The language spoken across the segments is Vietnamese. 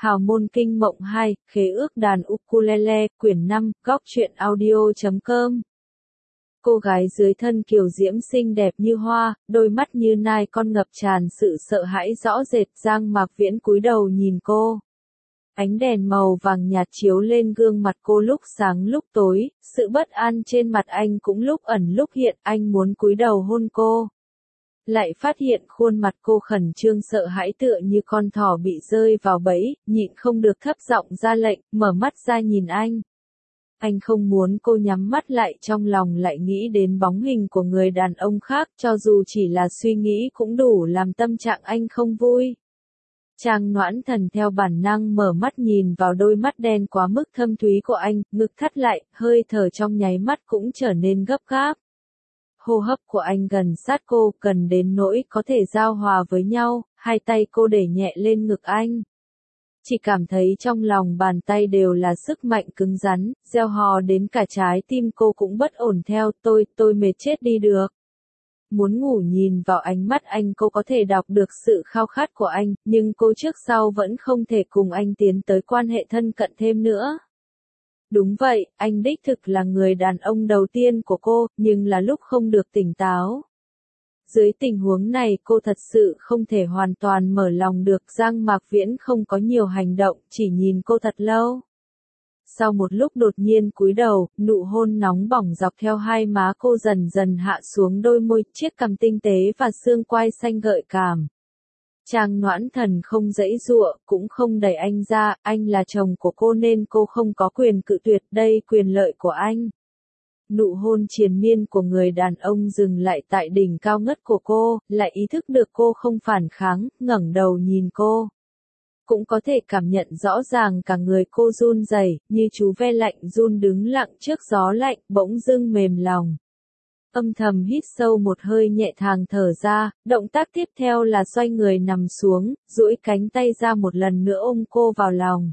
Hào môn kinh mộng 2, khế ước đàn ukulele, quyển 5, góc truyện audio.com. Cô gái dưới thân kiều diễm xinh đẹp như hoa, đôi mắt như nai con ngập tràn sự sợ hãi rõ rệt. Giang Mạc Viễn cúi đầu nhìn cô. Ánh đèn màu vàng nhạt chiếu lên gương mặt cô lúc sáng lúc tối, sự bất an trên mặt anh cũng lúc ẩn lúc hiện. Anh muốn cúi đầu hôn cô, lại phát hiện khuôn mặt cô khẩn trương sợ hãi tựa như con thỏ bị rơi vào bẫy, nhịn không được thấp giọng ra lệnh, mở mắt ra nhìn anh. Anh không muốn cô nhắm mắt lại, trong lòng lại nghĩ đến bóng hình của người đàn ông khác, cho dù chỉ là suy nghĩ cũng đủ làm tâm trạng anh không vui. Trang Noãn Thần theo bản năng mở mắt nhìn vào đôi mắt đen quá mức thâm thúy của anh, ngực thắt lại, hơi thở trong nháy mắt cũng trở nên gấp gáp. Hô hấp của anh gần sát cô, gần đến nỗi có thể giao hòa với nhau, hai tay cô để nhẹ lên ngực anh. Chỉ cảm thấy trong lòng bàn tay đều là sức mạnh cứng rắn, gieo hò đến cả trái tim cô cũng bất ổn theo. Tôi mệt chết đi được. Muốn ngủ. Nhìn vào ánh mắt anh cô có thể đọc được sự khao khát của anh, nhưng cô trước sau vẫn không thể cùng anh tiến tới quan hệ thân cận thêm nữa. Đúng vậy, anh đích thực là người đàn ông đầu tiên của cô, nhưng là lúc không được tỉnh táo. Dưới tình huống này cô thật sự không thể hoàn toàn mở lòng được. Giang Mạc Viễn không có nhiều hành động, chỉ nhìn cô thật lâu. Sau một lúc đột nhiên cúi đầu, nụ hôn nóng bỏng dọc theo hai má cô dần dần hạ xuống đôi môi, chiếc cằm tinh tế và xương quai xanh gợi cảm. Trang Noãn Thần không giãy giụa, cũng không đẩy anh ra, anh là chồng của cô nên cô không có quyền cự tuyệt, đây quyền lợi của anh. Nụ hôn triền miên của người đàn ông dừng lại tại đỉnh cao ngất của cô, lại ý thức được cô không phản kháng, ngẩng đầu nhìn cô. Cũng có thể cảm nhận rõ ràng cả người cô run rẩy, như chú ve lạnh run đứng lặng trước gió lạnh, bỗng dưng mềm lòng. Âm thầm hít sâu một hơi nhẹ thàng thở ra, động tác tiếp theo là xoay người nằm xuống, duỗi cánh tay ra một lần nữa ôm cô vào lòng.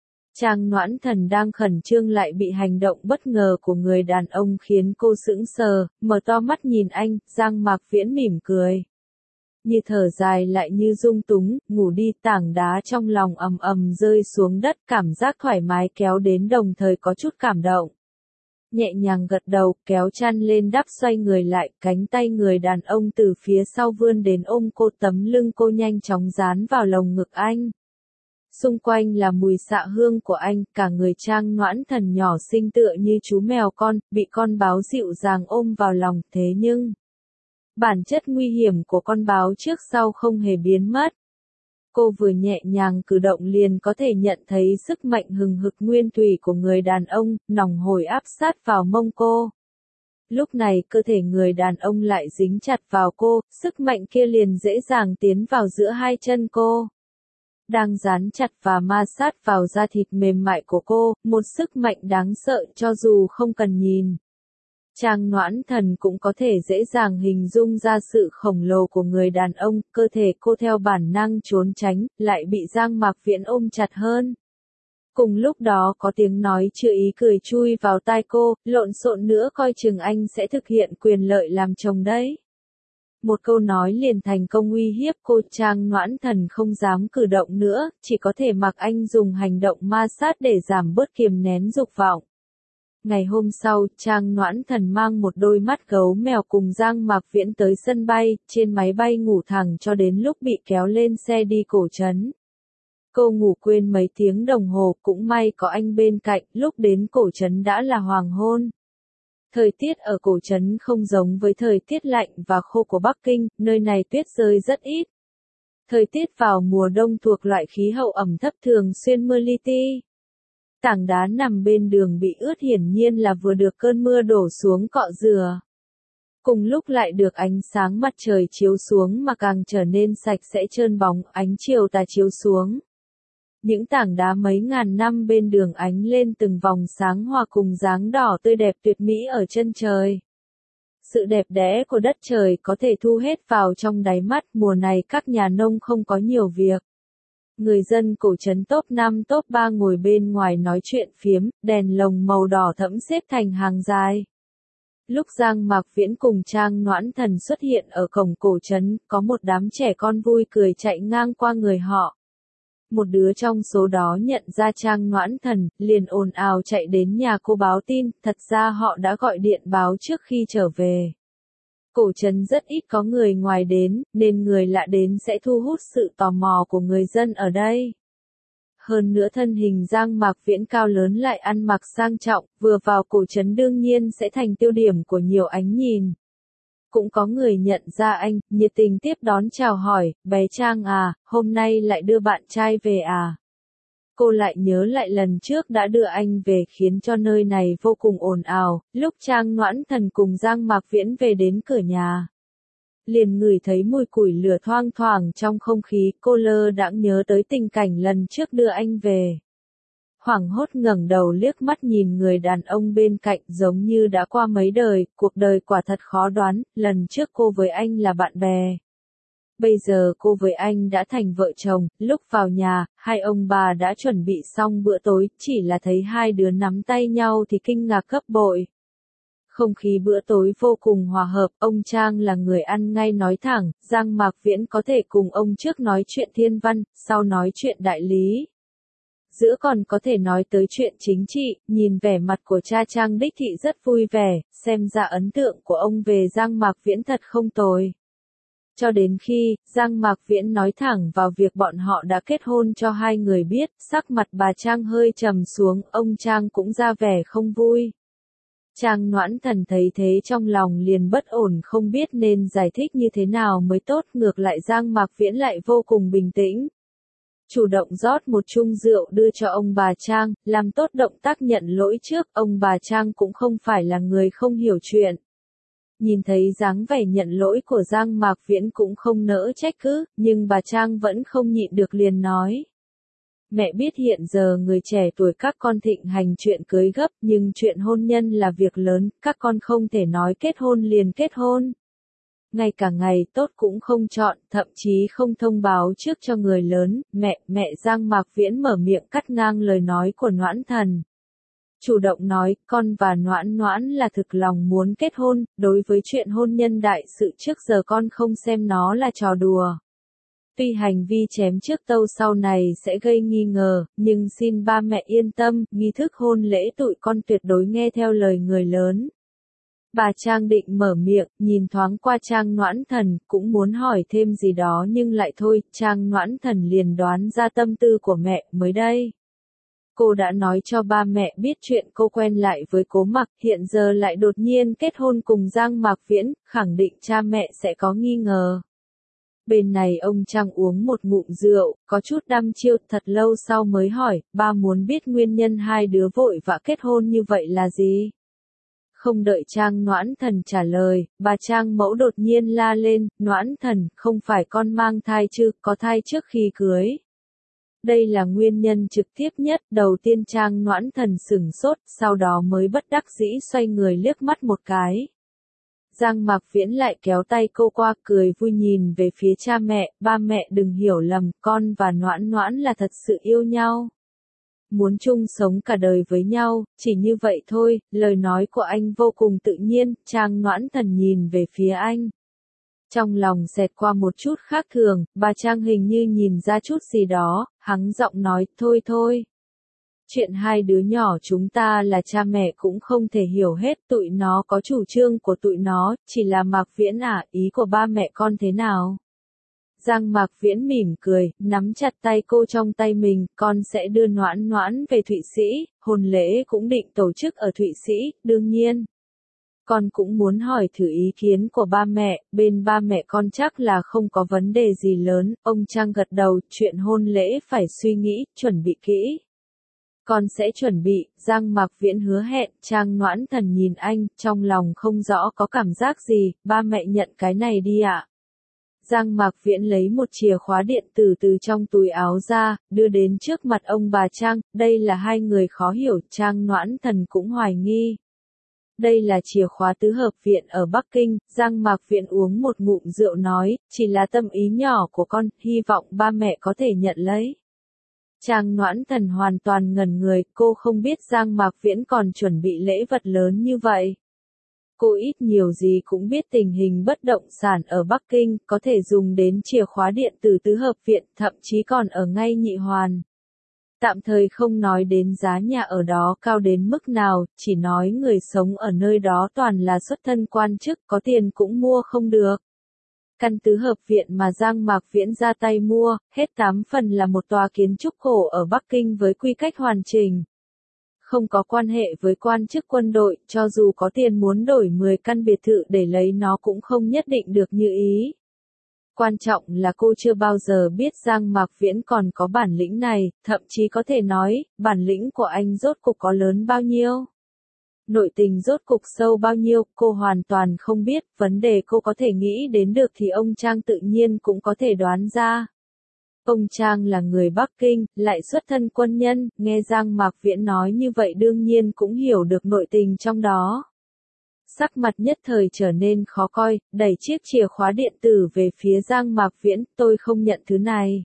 Trang Noãn Thần đang khẩn trương lại bị hành động bất ngờ của người đàn ông khiến cô sững sờ, mở to mắt nhìn anh. Giang Mạc Viễn mỉm cười. Như thở dài lại như rung túng, ngủ đi. Tảng đá trong lòng ầm ầm rơi xuống đất, cảm giác thoải mái kéo đến đồng thời có chút cảm động. Nhẹ nhàng gật đầu, kéo chăn lên đắp xoay người lại, cánh tay người đàn ông từ phía sau vươn đến ôm cô, tấm lưng cô nhanh chóng dán vào lồng ngực anh. Xung quanh là mùi xạ hương của anh, cả người Trang Noãn Thần nhỏ xinh tựa như chú mèo con, bị con báo dịu dàng ôm vào lòng, thế nhưng bản chất nguy hiểm của con báo trước sau không hề biến mất. Cô vừa nhẹ nhàng cử động liền có thể nhận thấy sức mạnh hừng hực nguyên thủy của người đàn ông, nòng hổi áp sát vào mông cô. Lúc này cơ thể người đàn ông lại dính chặt vào cô, sức mạnh kia liền dễ dàng tiến vào giữa hai chân cô. Đang dán chặt và ma sát vào da thịt mềm mại của cô, một sức mạnh đáng sợ cho dù không cần nhìn. Trang Noãn Thần cũng có thể dễ dàng hình dung ra sự khổng lồ của người đàn ông, cơ thể cô theo bản năng trốn tránh, lại bị Giang Mạc Viễn ôm chặt hơn. Cùng lúc đó có tiếng nói chưa ý cười chui vào tai cô, lộn xộn nữa coi chừng anh sẽ thực hiện quyền lợi làm chồng đấy. Một câu nói liền thành công uy hiếp cô. Trang Noãn Thần không dám cử động nữa, chỉ có thể mặc anh dùng hành động ma sát để giảm bớt kiềm nén dục vọng. Ngày hôm sau, Trang Noãn Thần mang một đôi mắt gấu mèo cùng Giang Mạc Viễn tới sân bay, trên máy bay ngủ thẳng cho đến lúc bị kéo lên xe đi Cổ Trấn. Cô ngủ quên mấy tiếng đồng hồ, cũng may có anh bên cạnh, lúc đến Cổ Trấn đã là hoàng hôn. Thời tiết ở Cổ Trấn không giống với thời tiết lạnh và khô của Bắc Kinh, nơi này tuyết rơi rất ít. Thời tiết vào mùa đông thuộc loại khí hậu ẩm thấp thường xuyên mưa li ti. Tảng đá nằm bên đường bị ướt hiển nhiên là vừa được cơn mưa đổ xuống cọ rửa. Cùng lúc lại được ánh sáng mặt trời chiếu xuống mà càng trở nên sạch sẽ trơn bóng, ánh chiều tà chiếu xuống. Những tảng đá mấy ngàn năm bên đường ánh lên từng vòng sáng hòa cùng dáng đỏ tươi đẹp tuyệt mỹ ở chân trời. Sự đẹp đẽ của đất trời có thể thu hết vào trong đáy mắt. Mùa này các nhà nông không có nhiều việc. Người dân Cổ Trấn top 5 top 3 ngồi bên ngoài nói chuyện phiếm, đèn lồng màu đỏ thẫm xếp thành hàng dài. Lúc Giang Mạc Viễn cùng Trang Noãn Thần xuất hiện ở cổng Cổ Trấn, có một đám trẻ con vui cười chạy ngang qua người họ. Một đứa trong số đó nhận ra Trang Noãn Thần, liền ồn ào chạy đến nhà cô báo tin, thật ra họ đã gọi điện báo trước khi trở về. Cổ trấn rất ít có người ngoài đến, nên người lạ đến sẽ thu hút sự tò mò của người dân ở đây. Hơn nữa thân hình Giang Mạc Viễn cao lớn lại ăn mặc sang trọng, vừa vào cổ trấn đương nhiên sẽ thành tiêu điểm của nhiều ánh nhìn. Cũng có người nhận ra anh, nhiệt tình tiếp đón chào hỏi, bé Trang à, hôm nay lại đưa bạn trai về à? Cô lại nhớ lại lần trước đã đưa anh về khiến cho nơi này vô cùng ồn ào, lúc Trang Noãn Thần cùng Giang Mạc Viễn về đến cửa nhà. Liền ngửi thấy mùi củi lửa thoang thoảng trong không khí, cô lơ đãng nhớ tới tình cảnh lần trước đưa anh về. Hoảng hốt ngẩng đầu liếc mắt nhìn người đàn ông bên cạnh giống như đã qua mấy đời, cuộc đời quả thật khó đoán, lần trước cô với anh là bạn bè. Bây giờ cô với anh đã thành vợ chồng, lúc vào nhà, hai ông bà đã chuẩn bị xong bữa tối, chỉ là thấy hai đứa nắm tay nhau thì kinh ngạc gấp bội. Không khí bữa tối vô cùng hòa hợp, ông Trang là người ăn ngay nói thẳng, Giang Mạc Viễn có thể cùng ông trước nói chuyện thiên văn, sau nói chuyện đại lý. Giữa còn có thể nói tới chuyện chính trị, nhìn vẻ mặt của cha Trang đích thị rất vui vẻ, xem ra ấn tượng của ông về Giang Mạc Viễn thật không tồi. Cho đến khi, Giang Mạc Viễn nói thẳng vào việc bọn họ đã kết hôn cho hai người biết, sắc mặt bà Trang hơi trầm xuống, ông Trang cũng ra vẻ không vui. Trang Noãn Thần thấy thế trong lòng liền bất ổn không biết nên giải thích như thế nào mới tốt, ngược lại Giang Mạc Viễn lại vô cùng bình tĩnh. Chủ động rót một chung rượu đưa cho ông bà Trang, làm tốt động tác nhận lỗi trước, ông bà Trang cũng không phải là người không hiểu chuyện. Nhìn thấy dáng vẻ nhận lỗi của Giang Mạc Viễn cũng không nỡ trách cứ, nhưng bà Trang vẫn không nhịn được liền nói. Mẹ biết hiện giờ người trẻ tuổi các con thịnh hành chuyện cưới gấp, nhưng chuyện hôn nhân là việc lớn, các con không thể nói kết hôn liền kết hôn. Ngay cả ngày tốt cũng không chọn, thậm chí không thông báo trước cho người lớn, mẹ Giang Mạc Viễn mở miệng cắt ngang lời nói của Noãn Thần. Chủ động nói, con và Noãn là thực lòng muốn kết hôn, đối với chuyện hôn nhân đại sự trước giờ con không xem nó là trò đùa. Tuy hành vi chém trước tâu sau này sẽ gây nghi ngờ, nhưng xin ba mẹ yên tâm, nghi thức hôn lễ tụi con tuyệt đối nghe theo lời người lớn. Bà Trang định mở miệng, nhìn thoáng qua Trang Noãn Thần, cũng muốn hỏi thêm gì đó nhưng lại thôi, Trang Noãn Thần liền đoán ra tâm tư của mẹ mới đây. Cô đã nói cho ba mẹ biết chuyện cô quen lại với Cố Mặc, hiện giờ lại đột nhiên kết hôn cùng Giang Mạc Viễn, khẳng định cha mẹ sẽ có nghi ngờ. Bên này ông Trang uống một ngụm rượu, có chút đăm chiêu, thật lâu sau mới hỏi, ba muốn biết nguyên nhân hai đứa vội vã kết hôn như vậy là gì? Không đợi Trang Noãn Thần trả lời, bà Trang Mẫu đột nhiên la lên, Noãn Thần, không phải con mang thai chứ, có thai trước khi cưới. Đây là nguyên nhân trực tiếp nhất, đầu tiên Trang Noãn Thần sửng sốt, sau đó mới bất đắc dĩ xoay người liếc mắt một cái. Giang Mạc Viễn lại kéo tay cô qua, cười vui nhìn về phía cha mẹ, ba mẹ đừng hiểu lầm, con và Noãn là thật sự yêu nhau. Muốn chung sống cả đời với nhau, chỉ như vậy thôi, lời nói của anh vô cùng tự nhiên, Trang Noãn Thần nhìn về phía anh. Trong lòng xẹt qua một chút khác thường, bà Trang hình như nhìn ra chút gì đó, hắng giọng nói, thôi. Chuyện hai đứa nhỏ chúng ta là cha mẹ cũng không thể hiểu hết, tụi nó có chủ trương của tụi nó, chỉ là Mạc Viễn ý của ba mẹ con thế nào? Giang Mạc Viễn mỉm cười, nắm chặt tay cô trong tay mình, con sẽ đưa Noãn về Thụy Sĩ, hôn lễ cũng định tổ chức ở Thụy Sĩ, đương nhiên. Con cũng muốn hỏi thử ý kiến của ba mẹ, bên ba mẹ con chắc là không có vấn đề gì lớn, ông Trang gật đầu, chuyện hôn lễ phải suy nghĩ, chuẩn bị kỹ. Con sẽ chuẩn bị, Giang Mạc Viễn hứa hẹn, Trang Noãn Thần nhìn anh, trong lòng không rõ có cảm giác gì, ba mẹ nhận cái này đi ạ. Giang Mạc Viễn lấy một chìa khóa điện tử từ trong túi áo ra, đưa đến trước mặt ông bà Trang, đây là hai người khó hiểu, Trang Noãn Thần cũng hoài nghi. Đây là chìa khóa tứ hợp viện ở Bắc Kinh, Giang Mạc Viễn uống một ngụm rượu nói, chỉ là tâm ý nhỏ của con, hy vọng ba mẹ có thể nhận lấy. Trang Noãn Thần hoàn toàn ngẩn người, cô không biết Giang Mạc Viễn còn chuẩn bị lễ vật lớn như vậy. Cô ít nhiều gì cũng biết tình hình bất động sản ở Bắc Kinh, có thể dùng đến chìa khóa điện tử tứ hợp viện, thậm chí còn ở ngay Nhị Hoàn. Tạm thời không nói đến giá nhà ở đó cao đến mức nào, chỉ nói người sống ở nơi đó toàn là xuất thân quan chức, có tiền cũng mua không được. Căn tứ hợp viện mà Giang Mạc Viễn ra tay mua, hết 8 phần là một tòa kiến trúc cổ ở Bắc Kinh với quy cách hoàn chỉnh. Không có quan hệ với quan chức quân đội, cho dù có tiền muốn đổi 10 căn biệt thự để lấy nó cũng không nhất định được như ý. Quan trọng là cô chưa bao giờ biết Giang Mạc Viễn còn có bản lĩnh này, thậm chí có thể nói, bản lĩnh của anh rốt cục có lớn bao nhiêu. Nội tình rốt cục sâu bao nhiêu, cô hoàn toàn không biết, vấn đề cô có thể nghĩ đến được thì ông Trang tự nhiên cũng có thể đoán ra. Ông Trang là người Bắc Kinh, lại xuất thân quân nhân, nghe Giang Mạc Viễn nói như vậy đương nhiên cũng hiểu được nội tình trong đó. Sắc mặt nhất thời trở nên khó coi, đẩy chiếc chìa khóa điện tử về phía Giang Mạc Viễn, tôi không nhận thứ này.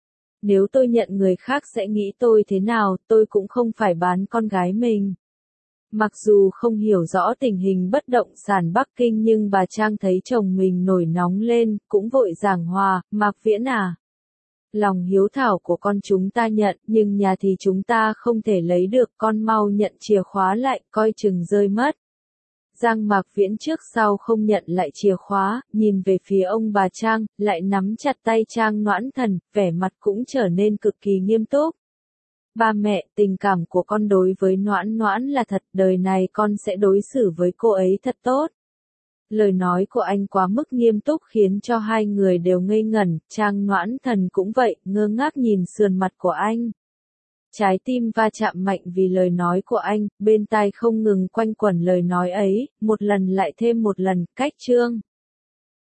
Nếu tôi nhận người khác sẽ nghĩ tôi thế nào, tôi cũng không phải bán con gái mình. Mặc dù không hiểu rõ tình hình bất động sản Bắc Kinh nhưng bà Trang thấy chồng mình nổi nóng lên, cũng vội giảng hòa, Mạc Viễn à. Lòng hiếu thảo của con chúng ta nhận, nhưng nhà thì chúng ta không thể lấy được, con mau nhận chìa khóa lại, coi chừng rơi mất. Giang Mạc Viễn trước sau không nhận lại chìa khóa, nhìn về phía ông bà Trang, lại nắm chặt tay Trang Noãn Thần, vẻ mặt cũng trở nên cực kỳ nghiêm túc. Ba mẹ, tình cảm của con đối với Noãn Noãn là thật, đời này con sẽ đối xử với cô ấy thật tốt. Lời nói của anh quá mức nghiêm túc khiến cho hai người đều ngây ngẩn, Trang Noãn Thần cũng vậy, ngơ ngác nhìn sườn mặt của anh. Trái tim va chạm mạnh vì lời nói của anh, bên tai không ngừng quanh quẩn lời nói ấy, một lần lại thêm một lần, cách chương.